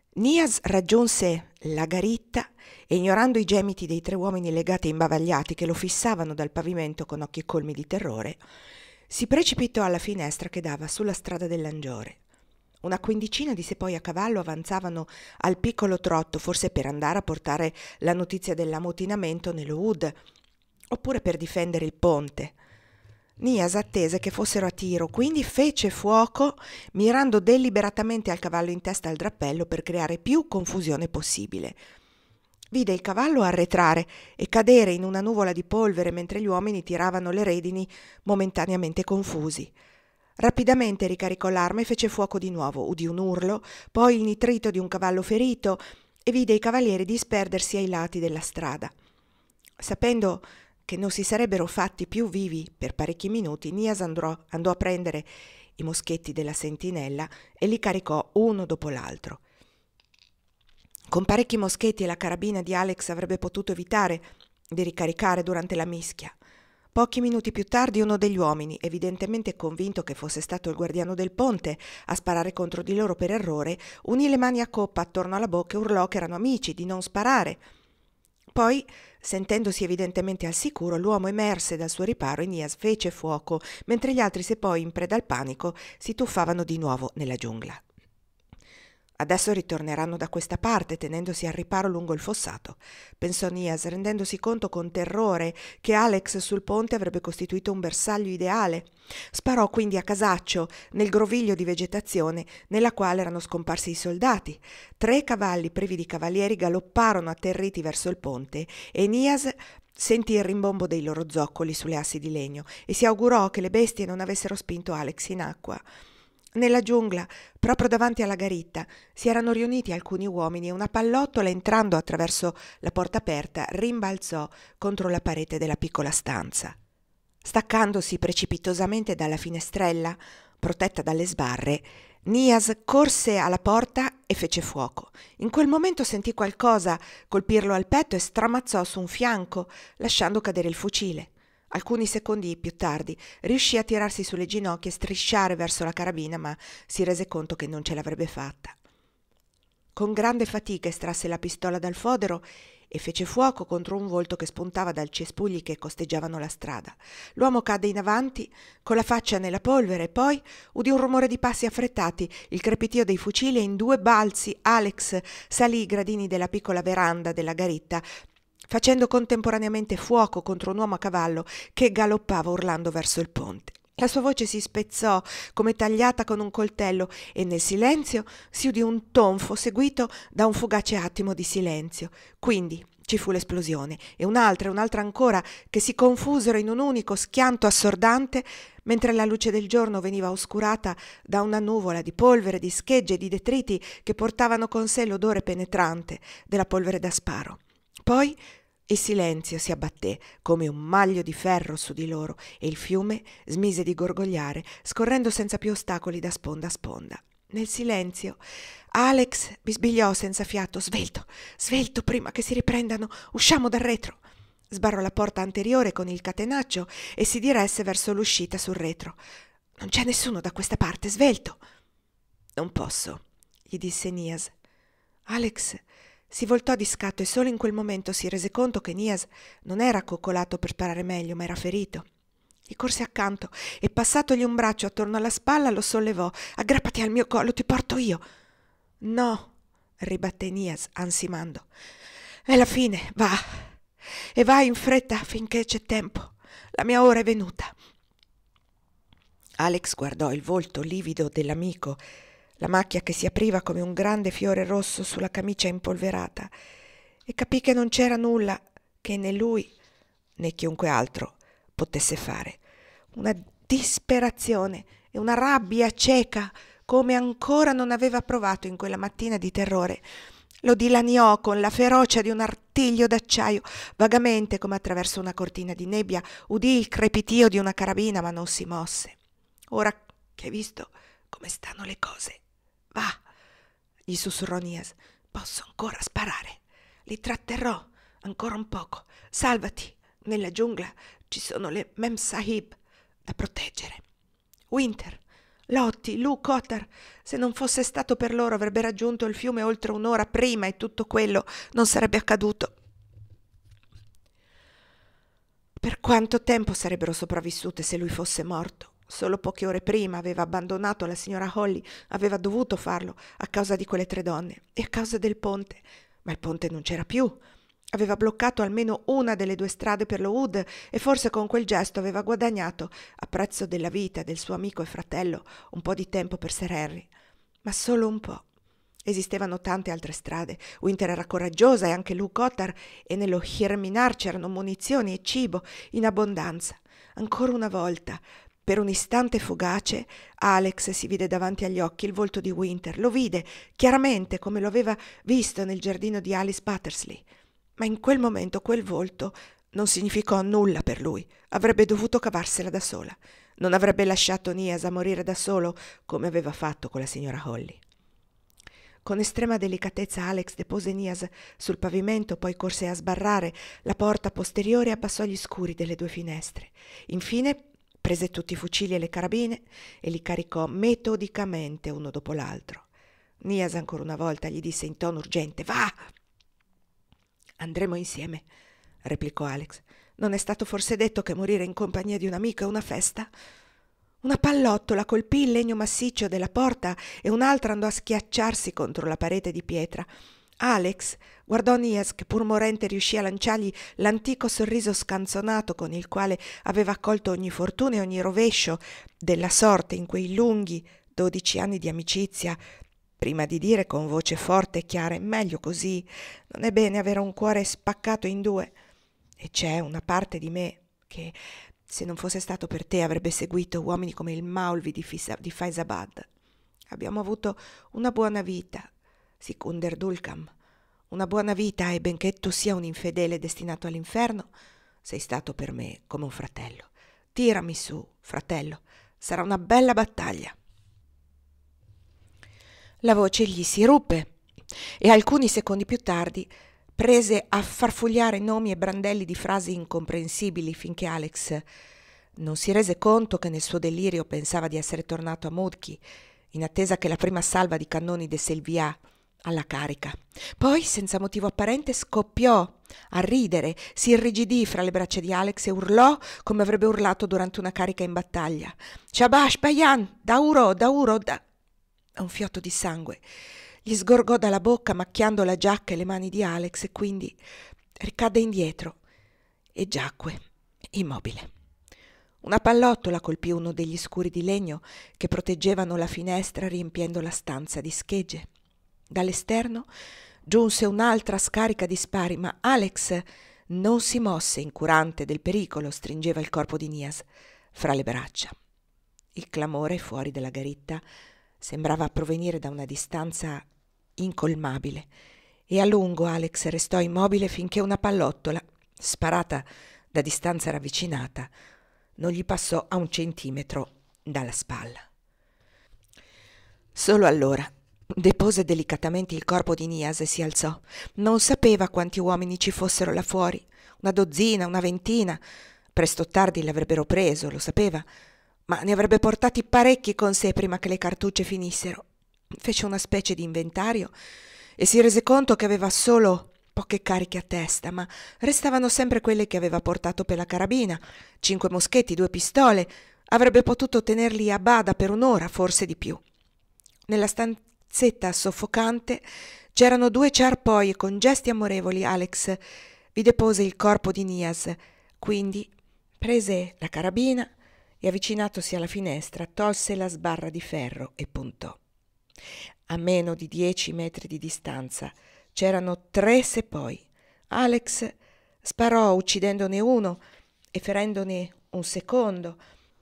Nias raggiunse la garitta e, ignorando i gemiti dei 3 uomini legati e imbavagliati che lo fissavano dal pavimento con occhi colmi di terrore, si precipitò alla finestra che dava sulla strada dell'Angiore. Una quindicina di sepoi a cavallo avanzavano al piccolo trotto, forse per andare a portare la notizia dell'ammutinamento nello Wood, oppure per difendere il ponte. Nias attese che fossero a tiro, quindi fece fuoco, mirando deliberatamente al cavallo in testa al drappello per creare più confusione possibile. Vide il cavallo arretrare e cadere in una nuvola di polvere mentre gli uomini tiravano le redini, momentaneamente confusi. Rapidamente ricaricò l'arma e fece fuoco di nuovo. Udì un urlo, poi il nitrito di un cavallo ferito e vide i cavalieri disperdersi ai lati della strada. Sapendo che non si sarebbero fatti più vivi per parecchi minuti, Nias andò a prendere i moschetti della sentinella e li caricò uno dopo l'altro. Con parecchi moschetti e la carabina di Alex avrebbe potuto evitare di ricaricare durante la mischia. Pochi minuti più tardi uno degli uomini, evidentemente convinto che fosse stato il guardiano del ponte a sparare contro di loro per errore, unì le mani a coppa attorno alla bocca e urlò che erano amici, di non sparare. Poi, sentendosi evidentemente al sicuro, l'uomo emerse dal suo riparo e Nias fece fuoco, mentre gli altri sepoi, in preda al panico, si tuffavano di nuovo nella giungla. Adesso ritorneranno da questa parte, tenendosi al riparo lungo il fossato, pensò Nias, rendendosi conto con terrore che Alex sul ponte avrebbe costituito un bersaglio ideale. Sparò quindi a casaccio nel groviglio di vegetazione nella quale erano scomparsi i soldati. 3 cavalli privi di cavalieri galopparono atterriti verso il ponte e Nias sentì il rimbombo dei loro zoccoli sulle assi di legno e si augurò che le bestie non avessero spinto Alex in acqua. Nella giungla, proprio davanti alla garitta, si erano riuniti alcuni uomini e una pallottola, entrando attraverso la porta aperta, rimbalzò contro la parete della piccola stanza. Staccandosi precipitosamente dalla finestrella, protetta dalle sbarre, Nias corse alla porta e fece fuoco. In quel momento sentì qualcosa colpirlo al petto e stramazzò su un fianco, lasciando cadere il fucile. Alcuni secondi più tardi riuscì a tirarsi sulle ginocchia e strisciare verso la carabina, ma si rese conto che non ce l'avrebbe fatta. Con grande fatica estrasse la pistola dal fodero e fece fuoco contro un volto che spuntava dai cespugli che costeggiavano la strada. L'uomo cadde in avanti con la faccia nella polvere e poi udì un rumore di passi affrettati, il crepitio dei fucili e in 2 balzi Alex salì i gradini della piccola veranda della garitta, facendo contemporaneamente fuoco contro un uomo a cavallo che galoppava urlando verso il ponte. La sua voce si spezzò come tagliata con un coltello e nel silenzio si udì un tonfo seguito da un fugace attimo di silenzio. Quindi ci fu l'esplosione e un'altra ancora che si confusero in un unico schianto assordante mentre la luce del giorno veniva oscurata da una nuvola di polvere, di schegge e di detriti che portavano con sé l'odore penetrante della polvere da sparo. Poi il silenzio si abbatté come un maglio di ferro su di loro e il fiume smise di gorgogliare, scorrendo senza più ostacoli da sponda a sponda. Nel silenzio Alex bisbigliò senza fiato: Svelto, svelto, prima che si riprendano, usciamo dal retro. Sbarrò la porta anteriore con il catenaccio e si diresse verso l'uscita sul retro. Non c'è nessuno da questa parte, svelto. Non posso, gli disse Nias. Alex si voltò di scatto e solo in quel momento si rese conto che Nias non era accoccolato per sparare meglio, ma era ferito. Gli corse accanto e, passatogli un braccio attorno alla spalla, lo sollevò. Aggrappati al mio collo, ti porto io. No, ribatté Nias, ansimando. È la fine, va. E vai in fretta finché c'è tempo. La mia ora è venuta. Alex guardò il volto livido dell'amico, la macchia che si apriva come un grande fiore rosso sulla camicia impolverata, e capì che non c'era nulla che né lui né chiunque altro potesse fare. Una disperazione e una rabbia cieca, come ancora non aveva provato in quella mattina di terrore, lo dilaniò con la ferocia di un artiglio d'acciaio. Vagamente, come attraverso una cortina di nebbia, udì il crepitio di una carabina, ma non si mosse. Ora che hai visto come stanno le cose, va, gli sussurrò Nias. Posso ancora sparare. Li tratterrò ancora un poco. Salvati. Nella giungla ci sono le Mem Sahib da proteggere. Winter, Lottie, Lou Cotter, se non fosse stato per loro avrebbe raggiunto il fiume oltre un'ora prima e tutto quello non sarebbe accaduto. Per quanto tempo sarebbero sopravvissute se lui fosse morto? Solo poche ore prima aveva abbandonato la signora Holly, aveva dovuto farlo a causa di quelle 3 donne e a causa del ponte, ma il ponte non c'era più. Aveva bloccato almeno una delle 2 strade per lo Wood e forse con quel gesto aveva guadagnato, a prezzo della vita del suo amico e fratello, un po' di tempo per Sir Henry, ma solo un po'. Esistevano tante altre strade. Winter era coraggiosa e anche Lou Cotter, e nello Hirminar c'erano munizioni e cibo in abbondanza. Ancora una volta, per un istante fugace, Alex si vide davanti agli occhi il volto di Winter. Lo vide chiaramente come lo aveva visto nel giardino di Alice Battersley. Ma in quel momento quel volto non significò nulla per lui. Avrebbe dovuto cavarsela da sola. Non avrebbe lasciato Nias a morire da solo come aveva fatto con la signora Holly. Con estrema delicatezza Alex depose Nias sul pavimento, poi corse a sbarrare la porta posteriore e abbassò gli scuri delle 2 finestre. Infine prese tutti i fucili e le carabine e li caricò metodicamente uno dopo l'altro. Nias ancora una volta gli disse in tono urgente: «Va!» «Andremo insieme», replicò Alex. «Non è stato forse detto che morire in compagnia di un amico è una festa?» Una pallottola colpì il legno massiccio della porta e un'altra andò a schiacciarsi contro la parete di pietra. Alex guardò Nias, che pur morente riuscì a lanciargli l'antico sorriso scanzonato con il quale aveva accolto ogni fortuna e ogni rovescio della sorte in quei lunghi 12 anni di amicizia, prima di dire con voce forte e chiara: «È meglio così, non è bene avere un cuore spaccato in 2. E c'è una parte di me che, se non fosse stato per te, avrebbe seguito uomini come il Maulvi di Faizabad. Abbiamo avuto una buona vita, Sikunder Dulcam, una buona vita, e benché tu sia un infedele destinato all'inferno, sei stato per me come un fratello. Tirami su, fratello, sarà una bella battaglia». La voce gli si ruppe e alcuni secondi più tardi prese a farfugliare nomi e brandelli di frasi incomprensibili finché Alex non si rese conto che nel suo delirio pensava di essere tornato a Mudki, in attesa che la prima salva di cannoni desse il via alla carica. Poi, senza motivo apparente, scoppiò a ridere, si irrigidì fra le braccia di Alex e urlò come avrebbe urlato durante una carica in battaglia: «Shabash, Bayan! Dauro! Dauro! Da!» Un fiotto di sangue gli sgorgò dalla bocca, macchiando la giacca e le mani di Alex, e quindi ricadde indietro e giacque immobile. Una pallottola colpì uno degli scuri di legno che proteggevano la finestra, riempiendo la stanza di schegge. Dall'esterno giunse un'altra scarica di spari, ma Alex non si mosse, incurante del pericolo. Stringeva il corpo di Nias fra le braccia. Il clamore fuori della garitta sembrava provenire da una distanza incolmabile, e a lungo Alex restò immobile finché una pallottola, sparata da distanza ravvicinata, non gli passò a 1 centimetro dalla spalla. Solo allora depose delicatamente il corpo di Nias e si alzò. Non sapeva quanti uomini ci fossero là fuori, 1 dozzina, 1 ventina. Presto o tardi l'avrebbero preso, lo sapeva, ma ne avrebbe portati parecchi con sé prima che le cartucce finissero. Fece una specie di inventario e si rese conto che aveva solo poche cariche a testa, ma restavano sempre quelle che aveva portato per la carabina: 5 moschetti, 2 pistole. Avrebbe potuto tenerli a bada per 1 ora, forse di più. Nella stanzetta soffocante c'erano 2 ciarpoi e con gesti amorevoli Alex vi depose il corpo di Nias. Quindi prese la carabina e, avvicinatosi alla finestra, tolse la sbarra di ferro e puntò. A meno di 10 metri di distanza c'erano 3 seppoi. Alex sparò, uccidendone uno e ferendone un secondo.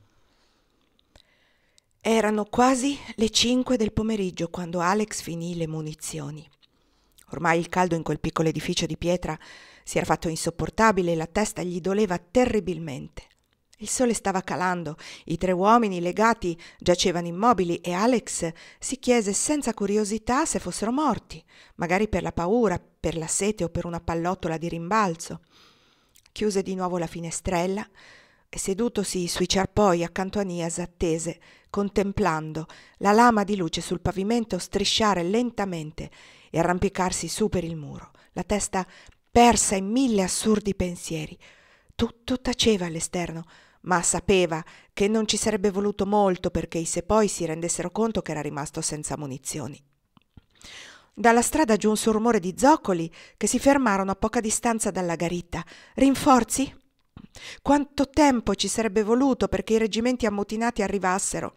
Erano quasi le 5 del pomeriggio quando Alex finì le munizioni. Ormai il caldo in quel piccolo edificio di pietra si era fatto insopportabile e la testa gli doleva terribilmente. Il sole stava calando, i 3 uomini legati giacevano immobili e Alex si chiese senza curiosità se fossero morti, magari per la paura, per la sete o per una pallottola di rimbalzo. Chiuse di nuovo la finestrella, e sedutosi sui ciarpoi accanto a Nias attese, contemplando la lama di luce sul pavimento strisciare lentamente e arrampicarsi su per il muro, la testa persa in mille assurdi pensieri. Tutto taceva all'esterno, ma sapeva che non ci sarebbe voluto molto perché i sepoi si rendessero conto che era rimasto senza munizioni. Dalla strada giunse un rumore di zoccoli che si fermarono a poca distanza dalla garitta. «Rinforzi?» Quanto tempo ci sarebbe voluto perché i reggimenti ammutinati arrivassero?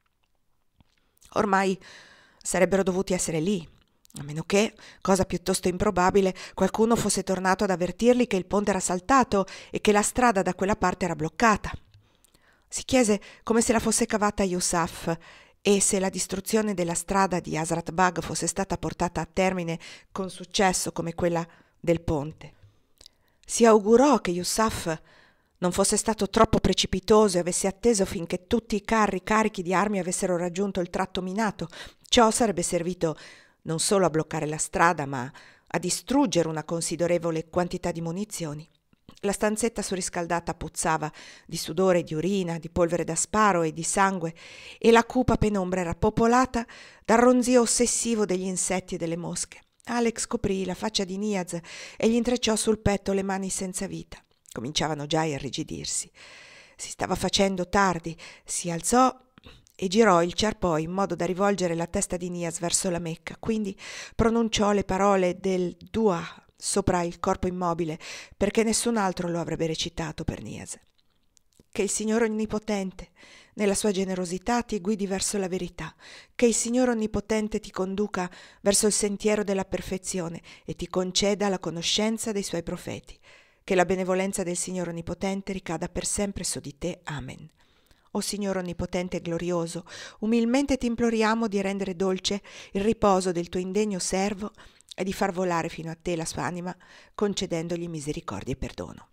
Ormai sarebbero dovuti essere lì, a meno che, cosa piuttosto improbabile, qualcuno fosse tornato ad avvertirli che il ponte era saltato e che la strada da quella parte era bloccata. Si chiese come se la fosse cavata Yusuf e se la distruzione della strada di Hazrat Bag fosse stata portata a termine con successo come quella del ponte. Si augurò che Yusuf non fosse stato troppo precipitoso e avesse atteso finché tutti i carri carichi di armi avessero raggiunto il tratto minato. Ciò sarebbe servito non solo a bloccare la strada, ma a distruggere una considerevole quantità di munizioni. La stanzetta surriscaldata puzzava di sudore, di urina, di polvere da sparo e di sangue, e la cupa penombra era popolata dal ronzio ossessivo degli insetti e delle mosche. Alex coprì la faccia di Niaz e gli intrecciò sul petto le mani senza vita. Cominciavano già a irrigidirsi. Si stava facendo tardi, si alzò e girò il ciarpoi in modo da rivolgere la testa di Nias verso la Mecca, quindi pronunciò le parole del Dua sopra il corpo immobile, perché nessun altro lo avrebbe recitato per Nias. Che il Signore Onnipotente, nella sua generosità, ti guidi verso la verità, che il Signore Onnipotente ti conduca verso il sentiero della perfezione e ti conceda la conoscenza dei suoi profeti. Che la benevolenza del Signore Onnipotente ricada per sempre su di te. Amen. O Signore Onnipotente e glorioso, umilmente ti imploriamo di rendere dolce il riposo del tuo indegno servo e di far volare fino a te la sua anima, concedendogli misericordia e perdono.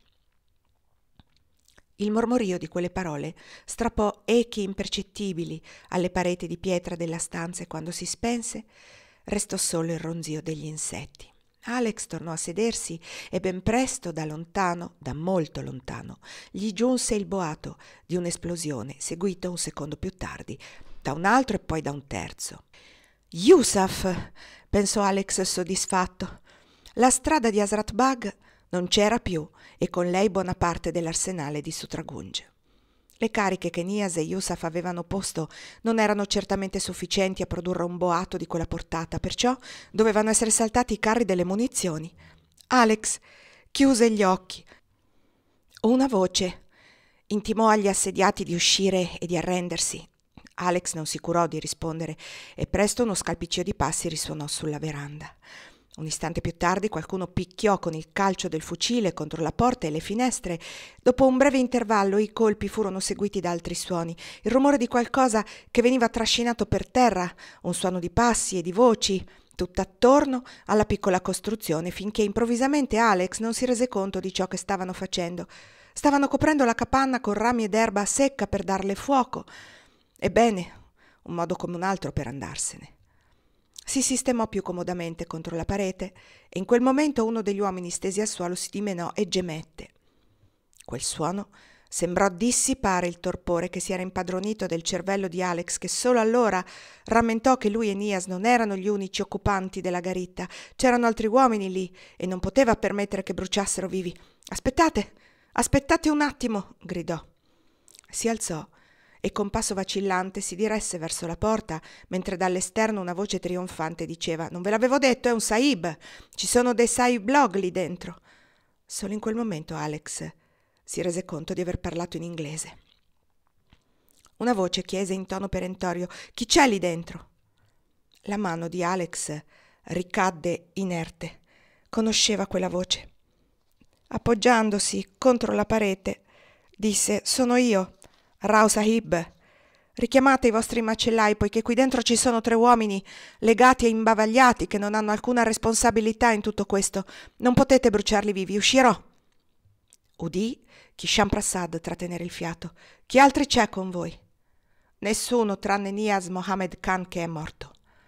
Il mormorio di quelle parole strappò echi impercettibili alle pareti di pietra della stanza e quando si spense restò solo il ronzio degli insetti. Alex tornò a sedersi e ben presto da lontano, da molto lontano, gli giunse il boato di un'esplosione, seguito un secondo più tardi da un altro e poi da un terzo. «Yusuf!» pensò Alex soddisfatto. La strada di Hazrat Bag non c'era più e con lei buona parte dell'arsenale di Sutragunj. Le cariche che Nias e Yusuf avevano posto non erano certamente sufficienti a produrre un boato di quella portata, perciò dovevano essere saltati i carri delle munizioni. Alex chiuse gli occhi. Una voce intimò agli assediati di uscire e di arrendersi. Alex non si curò di rispondere e presto uno scalpiccio di passi risuonò sulla veranda. Un istante più tardi qualcuno picchiò con il calcio del fucile contro la porta e le finestre. Dopo un breve intervallo i colpi furono seguiti da altri suoni, il rumore di qualcosa che veniva trascinato per terra, un suono di passi e di voci, tutt'attorno alla piccola costruzione, finché improvvisamente Alex non si rese conto di ciò che stavano facendo. Stavano coprendo la capanna con rami ed erba secca per darle fuoco. Ebbene, un modo come un altro per andarsene. Si sistemò più comodamente contro la parete e in quel momento uno degli uomini stesi al suolo si dimenò e gemette. Quel suono sembrò dissipare il torpore che si era impadronito del cervello di Alex, che solo allora rammentò che lui e Nias non erano gli unici occupanti della garitta. C'erano altri uomini lì e non poteva permettere che bruciassero vivi. Aspettate un attimo!» gridò. Si alzò e con passo vacillante si diresse verso la porta, mentre dall'esterno una voce trionfante diceva: «Non ve l'avevo detto, è un sahib! Ci sono dei sahib log lì dentro!» Solo in quel momento Alex si rese conto di aver parlato in inglese. Una voce chiese in tono perentorio: «Chi c'è lì dentro?» La mano di Alex ricadde inerte. Conosceva quella voce. Appoggiandosi contro la parete, disse: «Sono io, Rao Sahib. Richiamate i vostri macellai, poiché qui dentro ci sono 3 uomini legati e imbavagliati che non hanno alcuna responsabilità in tutto questo. Non potete bruciarli vivi, uscirò!» Udì Kisham Prasad trattenere il fiato. «Chi altri c'è con voi?» «Nessuno, tranne Niaz Mohammed Khan che è morto».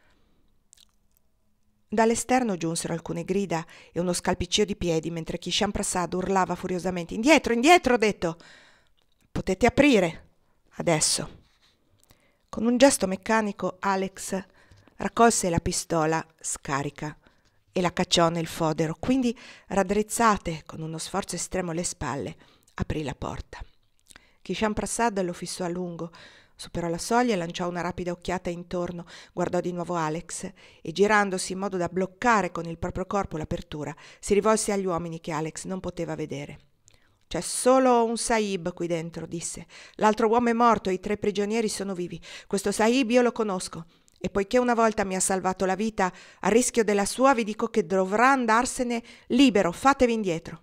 Dall'esterno giunsero alcune grida e uno scalpiccio di piedi mentre Kisham Prasad urlava furiosamente: «Indietro, indietro, ho detto!» Potete aprire, adesso». Con un gesto meccanico Alex raccolse la pistola scarica e la cacciò nel fodero, quindi, raddrizzate con uno sforzo estremo le spalle, aprì la porta. Kishan Prasad lo fissò a lungo, superò la soglia, lanciò una rapida occhiata intorno, guardò di nuovo Alex e, girandosi in modo da bloccare con il proprio corpo l'apertura, si rivolse agli uomini che Alex non poteva vedere. «C'è solo un Sahib qui dentro», disse. «L'altro uomo è morto e i 3 prigionieri sono vivi. Questo Sahib io lo conosco. E poiché una volta mi ha salvato la vita, a rischio della sua vi dico che dovrà andarsene libero. Fatevi indietro».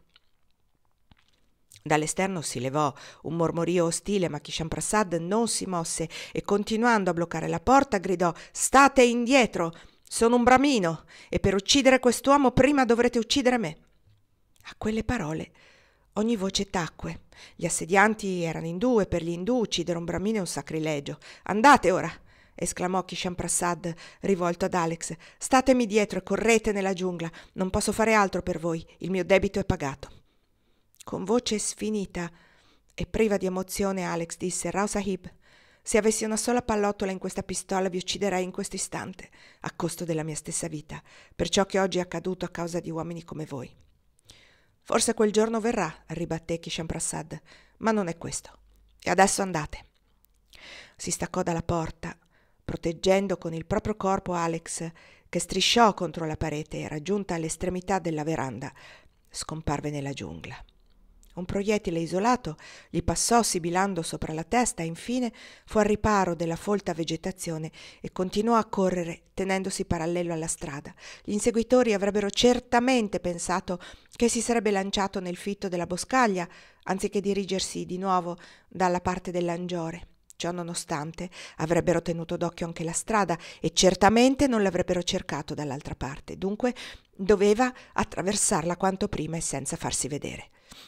Dall'esterno si levò un mormorio ostile, ma Kishan Prasad non si mosse e, continuando a bloccare la porta, gridò: «State indietro! Sono un bramino e per uccidere quest'uomo prima dovrete uccidere me». A quelle parole ogni voce tacque. Gli assedianti erano in 2, per gli indù uccidere un bramino è un sacrilegio. «Andate ora!» esclamò Kishan Prasad rivolto ad Alex. «Statemi dietro e correte nella giungla. Non posso fare altro per voi. Il mio debito è pagato». Con voce sfinita e priva di emozione Alex disse: «Rao Sahib, se avessi una sola pallottola in questa pistola vi ucciderei in questo istante, a costo della mia stessa vita, per ciò che oggi è accaduto a causa di uomini come voi». «Forse quel giorno verrà», ribatté Kishan Prasad, «ma non è questo. E adesso andate». Si staccò dalla porta, proteggendo con il proprio corpo Alex, che strisciò contro la parete e, raggiunta all'estremità della veranda, scomparve nella giungla. Un proiettile isolato gli passò sibilando sopra la testa e infine fu al riparo della folta vegetazione e continuò a correre tenendosi parallelo alla strada. Gli inseguitori avrebbero certamente pensato che si sarebbe lanciato nel fitto della boscaglia anziché dirigersi di nuovo dalla parte dell'Angiore. Ciò nonostante avrebbero tenuto d'occhio anche la strada e certamente non l'avrebbero cercato dall'altra parte, dunque doveva attraversarla quanto prima e senza farsi vedere.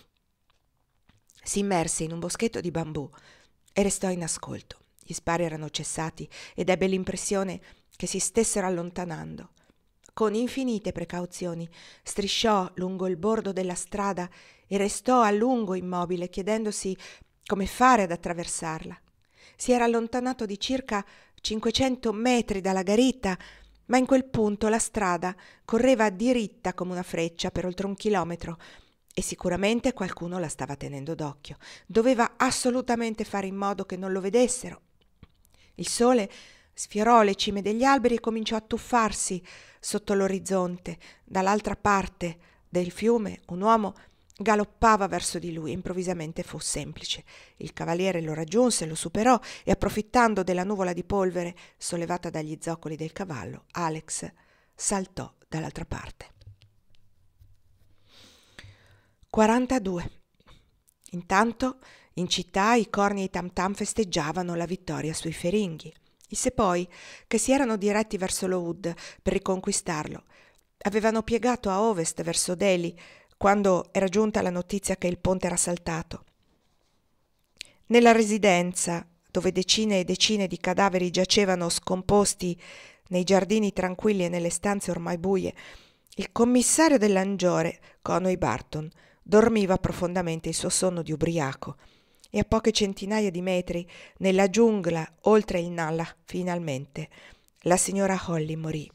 Si immerse in un boschetto di bambù e restò in ascolto. Gli spari erano cessati ed ebbe l'impressione che si stessero allontanando. Con infinite precauzioni strisciò lungo il bordo della strada e restò a lungo immobile, chiedendosi come fare ad attraversarla. Si era allontanato di circa 500 metri dalla garita, ma in quel punto la strada correva diritta come una freccia per oltre 1 chilometro e sicuramente qualcuno la stava tenendo d'occhio. Doveva assolutamente fare in modo che non lo vedessero. Il sole sfiorò le cime degli alberi e cominciò a tuffarsi sotto l'orizzonte. Dall'altra parte del fiume un uomo galoppava verso di lui. Improvvisamente fu semplice. Il cavaliere lo raggiunse, lo superò e, approfittando della nuvola di polvere sollevata dagli zoccoli del cavallo, Alex saltò dall'altra parte. 42. Intanto in città i corni e i tam tam festeggiavano la vittoria sui feringhi. I sepoi, che si erano diretti verso Lohud per riconquistarlo, avevano piegato a ovest verso Delhi quando era giunta la notizia che il ponte era saltato. Nella residenza, dove decine e decine di cadaveri giacevano scomposti nei giardini tranquilli e nelle stanze ormai buie, il commissario dell'Angiore, Conway Barton, dormiva profondamente il suo sonno di ubriaco e a poche centinaia di metri, nella giungla oltre il Nalla, finalmente, la signora Holly morì.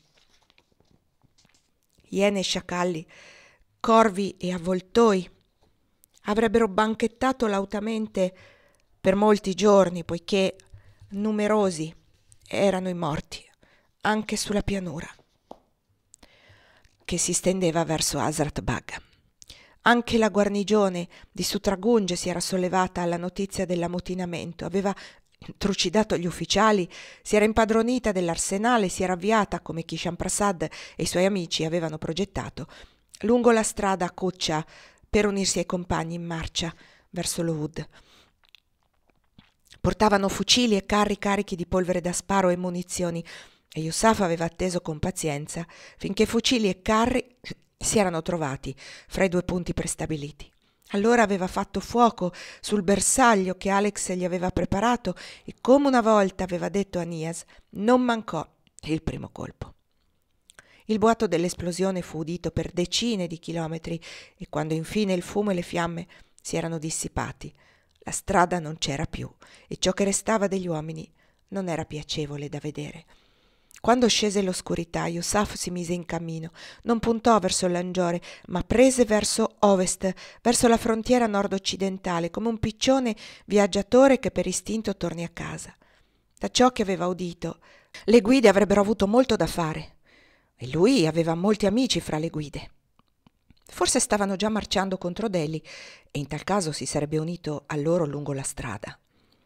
Iene e sciacalli, corvi e avvoltoi avrebbero banchettato lautamente per molti giorni, poiché numerosi erano i morti anche sulla pianura che si stendeva verso Hazrat Bag. Anche la guarnigione di Sutragunge si era sollevata alla notizia dell'ammutinamento, aveva trucidato gli ufficiali, si era impadronita dell'arsenale, si era avviata, come Kishan Prasad e i suoi amici avevano progettato, lungo la strada a Coccia per unirsi ai compagni in marcia verso Lohud. Portavano fucili e carri carichi di polvere da sparo e munizioni e Yusuf aveva atteso con pazienza finché fucili e carri si erano trovati fra i 2 punti prestabiliti. Allora aveva fatto fuoco sul bersaglio che Alex gli aveva preparato e, come una volta aveva detto a Nias, non mancò il primo colpo. Il boato dell'esplosione fu udito per decine di chilometri e quando infine il fumo e le fiamme si erano dissipati, La strada non c'era più e ciò che restava degli uomini non era piacevole da vedere. Quando scese l'oscurità, Yusuf si mise in cammino. Non puntò verso il Langiore, ma prese verso ovest, verso la frontiera nord-occidentale, come un piccione viaggiatore che per istinto torni a casa. Da ciò che aveva udito, le guide avrebbero avuto molto da fare, e lui aveva molti amici fra le guide. Forse stavano già marciando contro Delhi, e in tal caso si sarebbe unito a loro lungo la strada.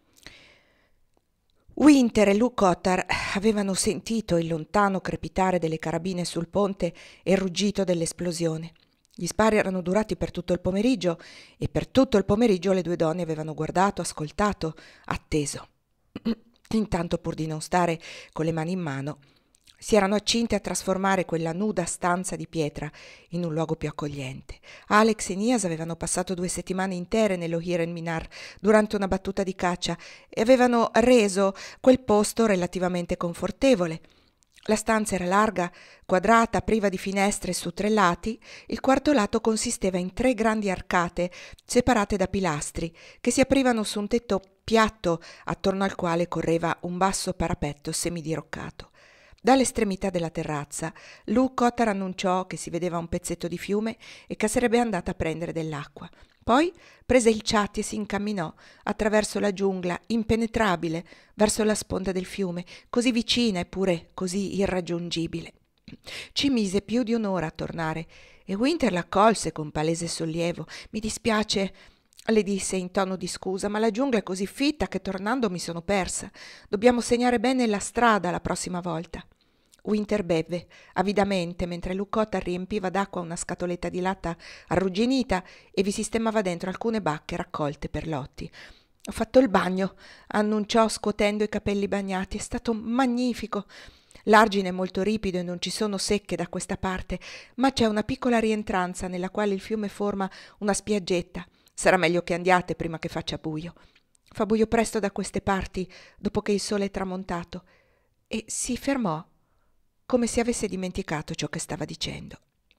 Winter e Luke Cotter avevano sentito il lontano crepitare delle carabine sul ponte e il ruggito dell'esplosione. Gli spari erano durati per tutto il pomeriggio e per tutto il pomeriggio le due donne avevano guardato, ascoltato, atteso. Intanto, pur di non stare con le mani in mano, si erano accinte a trasformare quella nuda stanza di pietra in un luogo più accogliente. Alex e Nias avevano passato 2 settimane intere nello Hiren Minar durante una battuta di caccia e avevano reso quel posto relativamente confortevole. La stanza era larga, quadrata, priva di finestre su 3 lati. Il quarto lato consisteva in 3 grandi arcate separate da pilastri che si aprivano su un tetto piatto attorno al quale correva un basso parapetto semidiroccato. Dall'estremità della terrazza, Luke Cotter annunciò che si vedeva un pezzetto di fiume e che sarebbe andata a prendere dell'acqua. Poi prese il chatty e si incamminò attraverso la giungla impenetrabile verso la sponda del fiume, così vicina eppure così irraggiungibile. Ci mise più di un'ora a tornare e Winter l'accolse con palese sollievo. «Mi dispiace», le disse in tono di scusa, «ma la giungla è così fitta che tornando mi sono persa. Dobbiamo segnare bene la strada la prossima volta». Winter beve avidamente mentre Luke Cotter riempiva d'acqua una scatoletta di latta arrugginita e vi sistemava dentro alcune bacche raccolte per lotti. «Ho fatto il bagno», annunciò scuotendo i capelli bagnati. «È stato magnifico. L'argine è molto ripido e non ci sono secche da questa parte, ma c'è una piccola rientranza nella quale il fiume forma una spiaggetta. Sarà meglio che andiate prima che faccia buio. Fa buio presto da queste parti dopo che il sole è tramontato». E si fermò come se avesse dimenticato ciò che stava dicendo.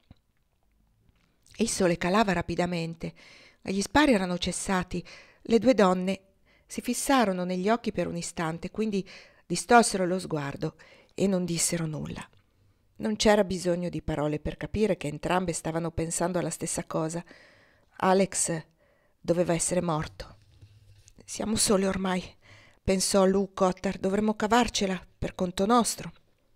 Il sole calava rapidamente, gli spari erano cessati. Le due donne si fissarono negli occhi per un istante, quindi distolsero lo sguardo e non dissero nulla. Non c'era bisogno di parole per capire che entrambe stavano pensando alla stessa cosa. Alex doveva essere morto. «Siamo sole ormai», pensò Luke Cotter, «dovremmo cavarcela per conto nostro».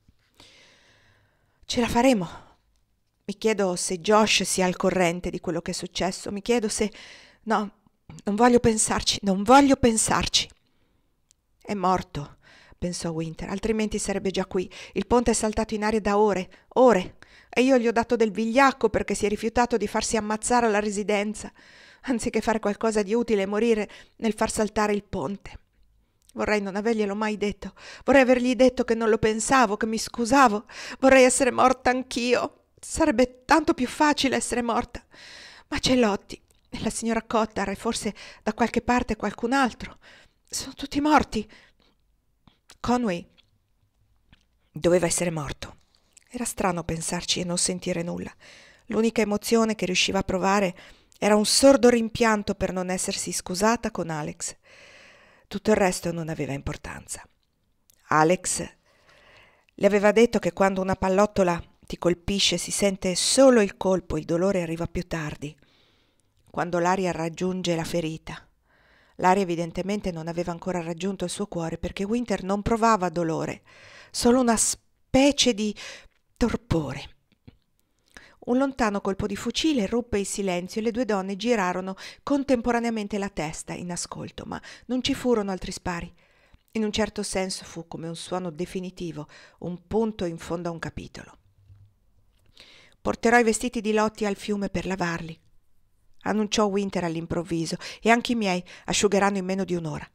«Ce la faremo. Mi chiedo se Josh sia al corrente di quello che è successo. Mi chiedo se... No, non voglio pensarci, non voglio pensarci». «È morto», pensò Winter, «altrimenti sarebbe già qui. Il ponte è saltato in aria da ore, e io gli ho dato del vigliacco perché si è rifiutato di farsi ammazzare alla residenza, anziché fare qualcosa di utile e morire nel far saltare il ponte. Vorrei non averglielo mai detto. Vorrei avergli detto che non lo pensavo, che mi scusavo. Vorrei essere morta anch'io. Sarebbe tanto più facile essere morta. Ma c'è Lottie e la signora Cotter e forse da qualche parte qualcun altro. Sono tutti morti. Conway doveva essere morto. Era strano pensarci e non sentire nulla. L'unica emozione che riusciva a provare era un sordo rimpianto per non essersi scusata con Alex. Tutto il resto non aveva importanza. Alex le aveva detto che quando una pallottola ti colpisce si sente solo il colpo, il dolore arriva più tardi, quando l'aria raggiunge la ferita. L'aria evidentemente non aveva ancora raggiunto il suo cuore perché Winter non provava dolore, solo una specie di torpore. Un lontano colpo di fucile ruppe il silenzio e le due donne girarono contemporaneamente la testa in ascolto, ma non ci furono altri spari. In un certo senso fu come un suono definitivo, un punto in fondo a un capitolo. «Porterò i vestiti di Lottie al fiume per lavarli», annunciò Winter all'improvviso, «e anche i miei asciugheranno in meno di un'ora».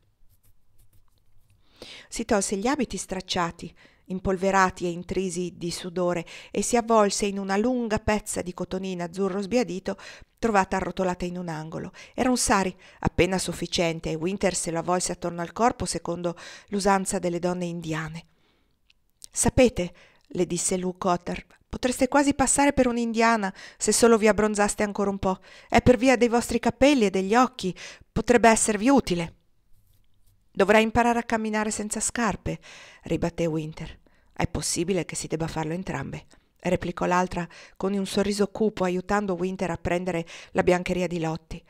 Si tolse gli abiti stracciati, impolverati e intrisi di sudore, e si avvolse in una lunga pezza di cotonina azzurro sbiadito trovata arrotolata in un angolo. Era un sari appena sufficiente e Winter se lo avvolse attorno al corpo secondo l'usanza delle donne indiane. «Sapete», le disse Luke Cotter, Potreste quasi passare per un'indiana se solo vi abbronzaste ancora un po'. È per via dei vostri capelli e degli occhi. Potrebbe esservi utile. Dovrai imparare a camminare senza scarpe, ribatté Winter. È possibile che si debba farlo entrambe, replicò l'altra con un sorriso cupo, aiutando Winter a prendere la biancheria di Lottie.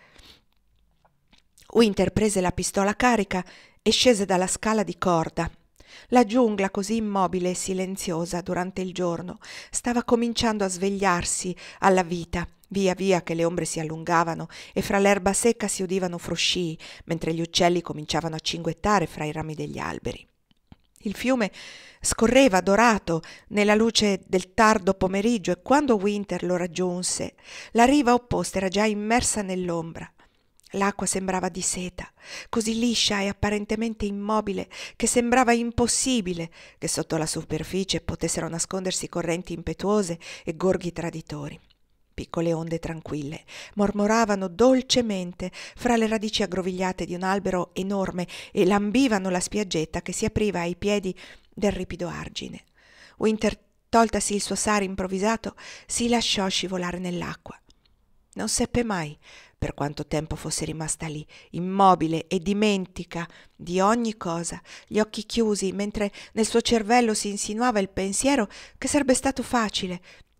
Winter prese la pistola carica e scese dalla scala di corda. La giungla, così immobile e silenziosa durante il giorno, stava cominciando a svegliarsi alla vita, via via che le ombre si allungavano e fra l'erba secca si udivano fruscii, mentre gli uccelli cominciavano a cinguettare fra i rami degli alberi. Il fiume scorreva dorato nella luce del tardo pomeriggio e quando Winter lo raggiunse, la riva opposta era già immersa nell'ombra. L'acqua sembrava di seta, così liscia e apparentemente immobile che sembrava impossibile che sotto la superficie potessero nascondersi correnti impetuose e gorghi traditori. Piccole onde tranquille mormoravano dolcemente fra le radici aggrovigliate di un albero enorme e lambivano la spiaggetta che si apriva ai piedi del ripido argine. Winter, toltasi il suo sari improvvisato, si lasciò scivolare nell'acqua. Non seppe mai per quanto tempo fosse rimasta lì, immobile e dimentica di ogni cosa, gli occhi chiusi, mentre nel suo cervello si insinuava il pensiero che sarebbe stato facile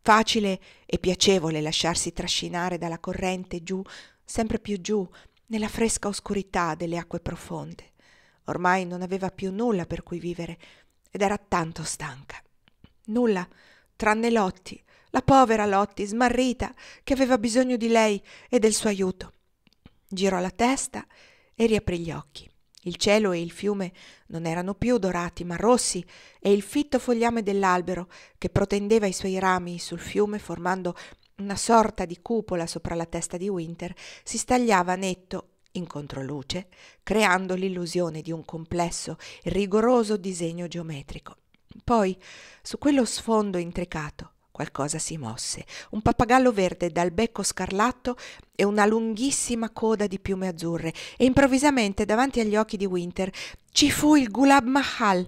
e piacevole lasciarsi trascinare dalla corrente giù, sempre più giù, nella fresca oscurità delle acque profonde. Ormai non aveva più nulla per cui vivere ed era tanto stanca. Nulla, tranne Lottie, la povera Lottie, smarrita, che aveva bisogno di lei e del suo aiuto. Girò la testa e riaprì gli occhi. Il cielo e il fiume non erano più dorati ma rossi e il fitto fogliame dell'albero che protendeva i suoi rami sul fiume formando una sorta di cupola sopra la testa di Winter si stagliava netto in controluce, creando l'illusione di un complesso e rigoroso disegno geometrico. Poi, su quello sfondo intricato, qualcosa si mosse, un pappagallo verde dal becco scarlatto e una lunghissima coda di piume azzurre, e improvvisamente davanti agli occhi di Winter ci fu il Gulab Mahal,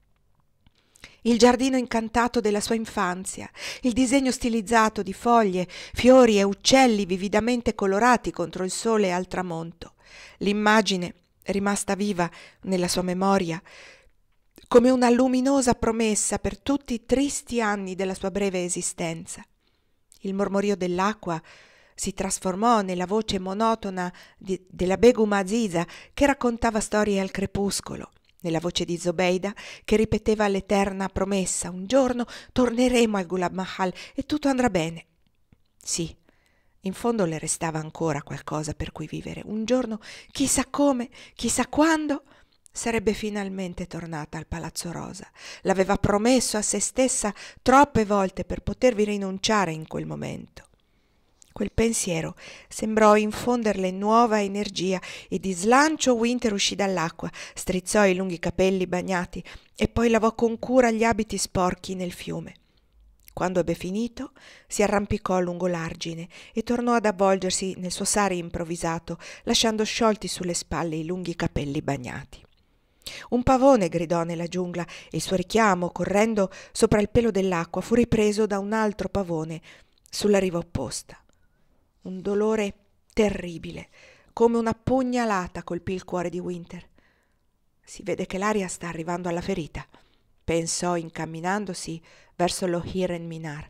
il giardino incantato della sua infanzia, il disegno stilizzato di foglie, fiori e uccelli vividamente colorati contro il sole al tramonto. L'immagine, rimasta viva nella sua memoria, come una luminosa promessa per tutti i tristi anni della sua breve esistenza. Il mormorio dell'acqua si trasformò nella voce monotona della Begum Aziza che raccontava storie al crepuscolo, nella voce di Zobeida che ripeteva l'eterna promessa: un giorno torneremo al Gulab Mahal e tutto andrà bene. Sì, in fondo le restava ancora qualcosa per cui vivere. Un giorno, chissà come, chissà quando, sarebbe finalmente tornata al Palazzo Rosa. L'aveva promesso a se stessa troppe volte per potervi rinunciare in quel momento. Quel pensiero sembrò infonderle nuova energia e di slancio Winter uscì dall'acqua, strizzò i lunghi capelli bagnati e poi lavò con cura gli abiti sporchi nel fiume. Quando ebbe finito, si arrampicò lungo l'argine e tornò ad avvolgersi nel suo sari improvvisato, lasciando sciolti sulle spalle i lunghi capelli bagnati. Un pavone gridò nella giungla e il suo richiamo, correndo sopra il pelo dell'acqua, fu ripreso da un altro pavone sulla riva opposta. Un dolore terribile, come una pugnalata, colpì il cuore di Winter. Si vede che l'aria sta arrivando alla ferita, pensò incamminandosi verso lo Hiren Minar.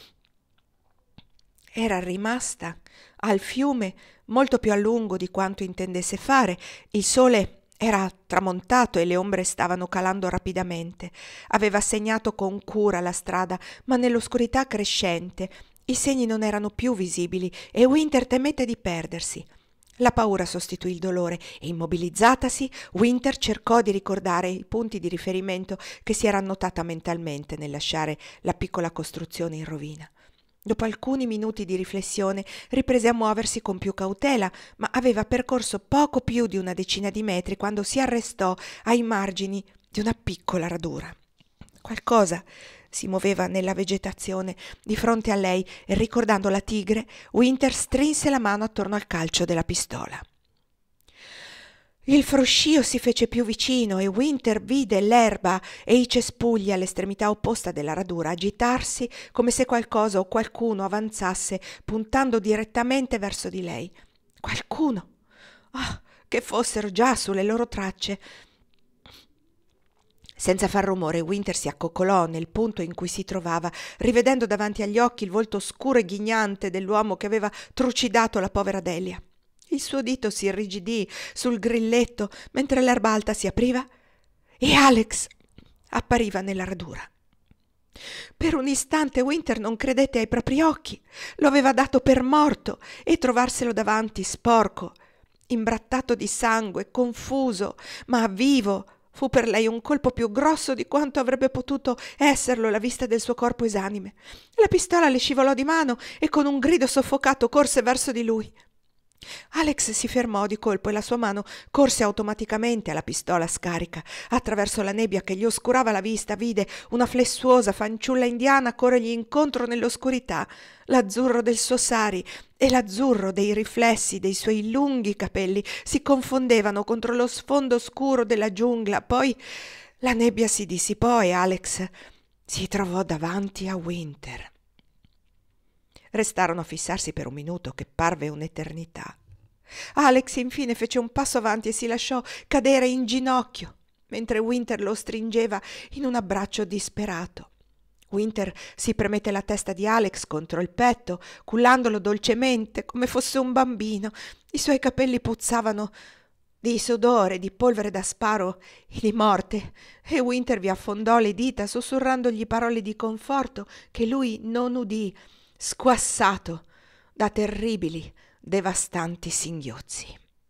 Era rimasta al fiume molto più a lungo di quanto intendesse fare. Il sole era tramontato e le ombre stavano calando rapidamente. Aveva segnato con cura la strada, ma nell'oscurità crescente i segni non erano più visibili e Winter temette di perdersi. La paura sostituì il dolore e, immobilizzatasi, Winter cercò di ricordare i punti di riferimento che si era annotata mentalmente nel lasciare la piccola costruzione in rovina. Dopo alcuni minuti di riflessione riprese a muoversi con più cautela, ma aveva percorso poco più di una decina di metri quando si arrestò ai margini di una piccola radura. Qualcosa si muoveva nella vegetazione di fronte a lei e, ricordando la tigre, Winter strinse la mano attorno al calcio della pistola. Il fruscio si fece più vicino e Winter vide l'erba e i cespugli all'estremità opposta della radura agitarsi come se qualcosa o qualcuno avanzasse puntando direttamente verso di lei. Qualcuno! Ah, che fossero già sulle loro tracce! Senza far rumore, Winter si accoccolò nel punto in cui si trovava, rivedendo davanti agli occhi il volto scuro e ghignante dell'uomo che aveva trucidato la povera Delia. Il suo dito si irrigidì sul grilletto mentre l'erba alta si apriva e Alex appariva nella radura. Per un istante Winter non credette ai propri occhi. Lo aveva dato per morto e trovarselo davanti, sporco, imbrattato di sangue, confuso, ma vivo, fu per lei un colpo più grosso di quanto avrebbe potuto esserlo alla vista del suo corpo esanime. La pistola le scivolò di mano e con un grido soffocato corse verso di lui. Alex si fermò di colpo e la sua mano corse automaticamente alla pistola scarica. Attraverso la nebbia che gli oscurava la vista vide una flessuosa fanciulla indiana corrergli incontro nell'oscurità. L'azzurro del suo sari e l'azzurro dei riflessi dei suoi lunghi capelli si confondevano contro lo sfondo scuro della giungla. Poi la nebbia si dissipò e Alex si trovò davanti a Winter. Restarono a fissarsi per un minuto che parve un'eternità. Alex infine fece un passo avanti e si lasciò cadere in ginocchio, mentre Winter lo stringeva in un abbraccio disperato. Winter si premette la testa di Alex contro il petto, cullandolo dolcemente come fosse un bambino. I suoi capelli puzzavano di sudore, di polvere da sparo e di morte, e Winter vi affondò le dita sussurrandogli parole di conforto che lui non udì, squassato da terribili, devastanti singhiozzi.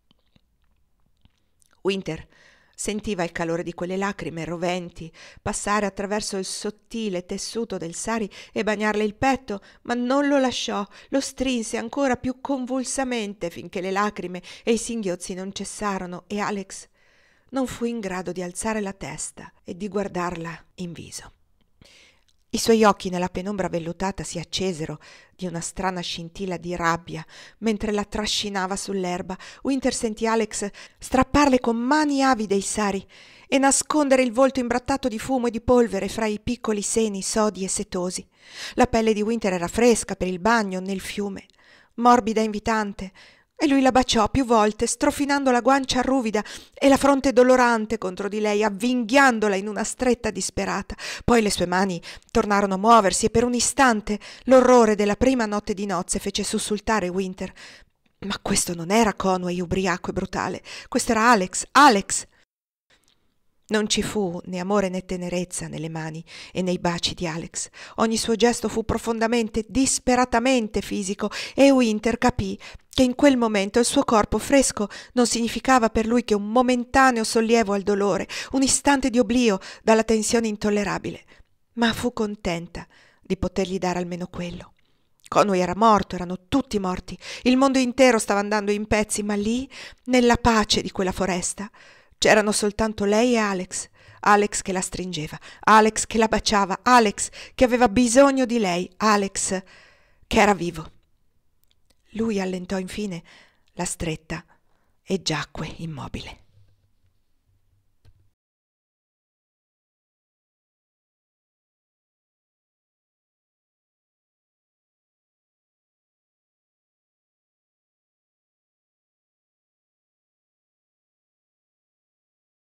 Winter sentiva il calore di quelle lacrime roventi passare attraverso il sottile tessuto del sari e bagnarle il petto, ma non lo lasciò, lo strinse ancora più convulsamente finché le lacrime e i singhiozzi non cessarono e Alex non fu in grado di alzare la testa e di guardarla in viso. I suoi occhi nella penombra vellutata si accesero di una strana scintilla di rabbia mentre la trascinava sull'erba. Winter sentì Alex strapparle con mani avide i sari e nascondere il volto imbrattato di fumo e di polvere fra i piccoli seni sodi e setosi. La pelle di Winter era fresca per il bagno nel fiume, morbida e invitante, e lui la baciò più volte, strofinando la guancia ruvida e la fronte dolorante contro di lei, avvinghiandola in una stretta disperata. Poi le sue mani tornarono a muoversi e per un istante l'orrore della prima notte di nozze fece sussultare Winter. Ma questo non era Conway ubriaco e brutale, questo era Alex, Alex! Non ci fu né amore né tenerezza nelle mani e nei baci di Alex. Ogni suo gesto fu profondamente, disperatamente fisico e Winter capì che in quel momento il suo corpo fresco non significava per lui che un momentaneo sollievo al dolore, un istante di oblio dalla tensione intollerabile. Ma fu contenta di potergli dare almeno quello. Conway era morto, erano tutti morti, il mondo intero stava andando in pezzi, ma lì, nella pace di quella foresta, c'erano soltanto lei e Alex. Alex che la stringeva, Alex che la baciava, Alex che aveva bisogno di lei, Alex che era vivo. Lui allentò infine la stretta e giacque immobile.